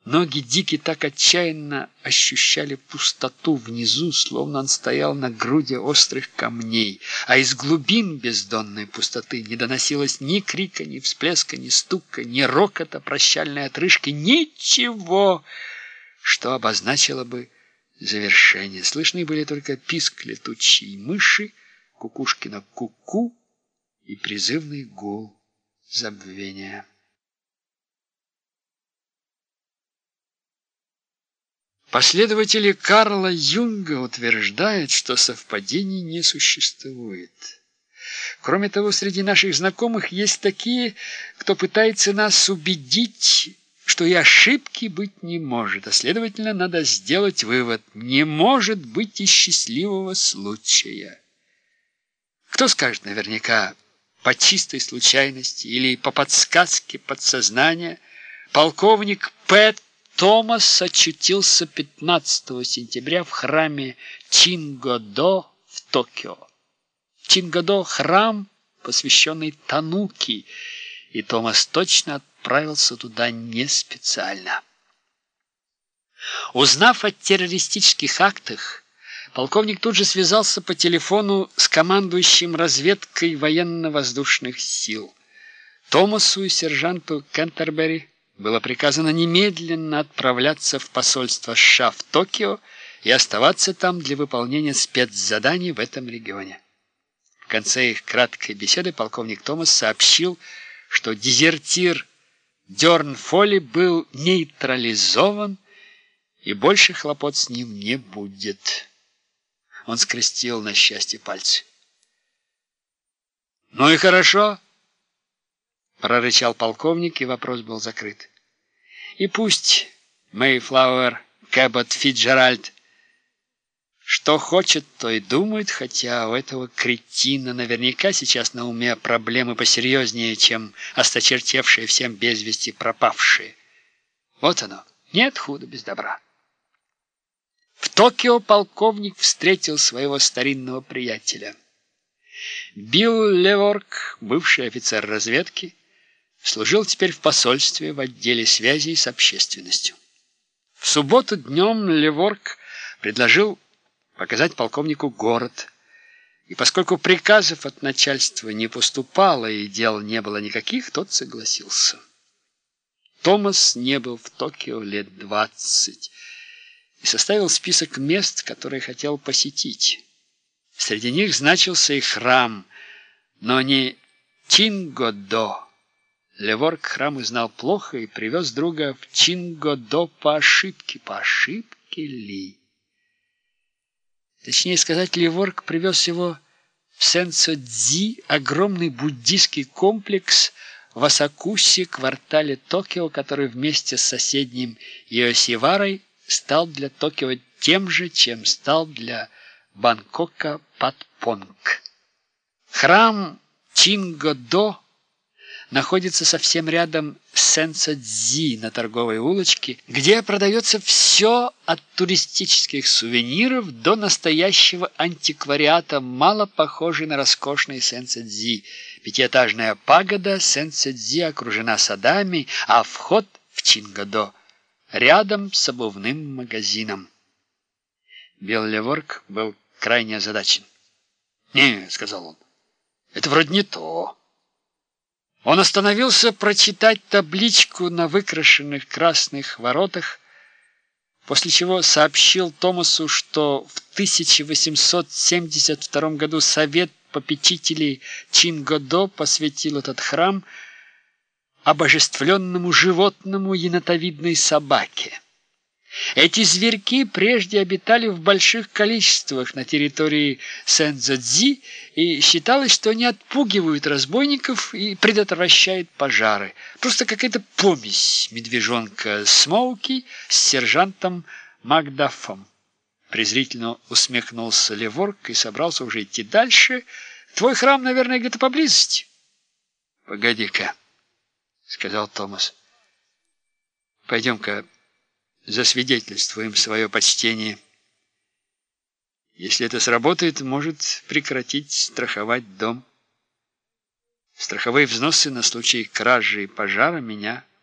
Ноги Дики так отчаянно ощущали пустоту внизу, словно он стоял на груди острых камней, а из глубин бездонной пустоты не доносилось ни крика, ни всплеска, ни стука, ни рокота прощальной отрыжки, ничего, что обозначило бы завершение. Слышны были только писк летучей мыши, кукушкино ку-ку и призывный гул забвения. Последователи Карла Юнга утверждают, что совпадений не существует. Кроме того, среди наших знакомых есть такие, кто пытается нас убедить, что и ошибки быть не может, а следовательно, надо сделать вывод: не может быть и счастливого случая. Кто скажет наверняка, по чистой случайности или по подсказке подсознания полковник Пэт Томас очутился 15 сентября в храме Чингодо в Токио. Чингодо – храм, посвященный Тануки, и Томас точно отправился туда не специально. Узнав о террористических актах, полковник тут же связался по телефону с командующим разведкой военно-воздушных сил. Томасу и сержанту Кентербери было приказано немедленно отправляться в посольство США в Токио и оставаться там для выполнения спецзаданий в этом регионе. В конце их краткой беседы полковник Томас сообщил, что дезертир Дёрн Фолли был нейтрализован и больше хлопот с ним не будет. Он скрестил на счастье пальцы. «Ну и хорошо», — прорычал полковник, и вопрос был закрыт. И пусть Мэйфлауэр, Кэббот, Фитджеральд что хочет, то и думает, хотя у этого кретина наверняка сейчас на уме проблемы посерьезнее, чем осточертевшие всем без вести пропавшие. Вот оно, нет худа без добра. В Токио полковник встретил своего старинного приятеля. Билл Леворк, бывший офицер разведки, служил теперь в посольстве в отделе связей с общественностью. В субботу днем Леворк предложил показать полковнику город, и поскольку приказов от начальства не поступало и дел не было никаких, тот согласился. Томас не был в Токио лет 20 и составил список мест, которые хотел посетить. Среди них значился и храм, но не Чингодо. Леворк храм узнал плохо и привез друга в Чингодо по ошибке. По ошибке ли? Точнее сказать, Леворк привез его в Сенсо-Дзи, огромный буддийский комплекс в Асакусе, квартале Токио, который вместе с соседним Йосиварой стал для Токио тем же, чем стал для Бангкока Патпонг. Храм Чингодо находится совсем рядом с Сенсо-Дзи на торговой улочке, где продается все от туристических сувениров до настоящего антиквариата, мало похожий на роскошный Сенсо-Дзи. Пятиэтажная пагода Сенсо-Дзи окружена садами, а вход в Чингодо рядом с обувным магазином. Билл Леворк был крайне озадачен. «Не», — сказал он, — «это вроде не то». Он остановился прочитать табличку на выкрашенных красных воротах, после чего сообщил Томасу, что в 1872 году Совет попечителей Чингодо посвятил этот храм обожествленному животному енотовидной собаке. Эти зверьки прежде обитали в больших количествах на территории Сенсо-Дзи, и считалось, что они отпугивают разбойников и предотвращают пожары. Просто какая-то помесь медвежонка Смоуки с сержантом Макдафом. Презрительно усмехнулся Леворк и собрался уже идти дальше. «Твой храм, наверное, где-то поблизости». «Погоди-ка», — сказал Томас. «Пойдем-ка засвидетельствуем свое почтение. Если это сработает, может прекратить страховать дом. Страховые взносы на случай кражи и пожара меня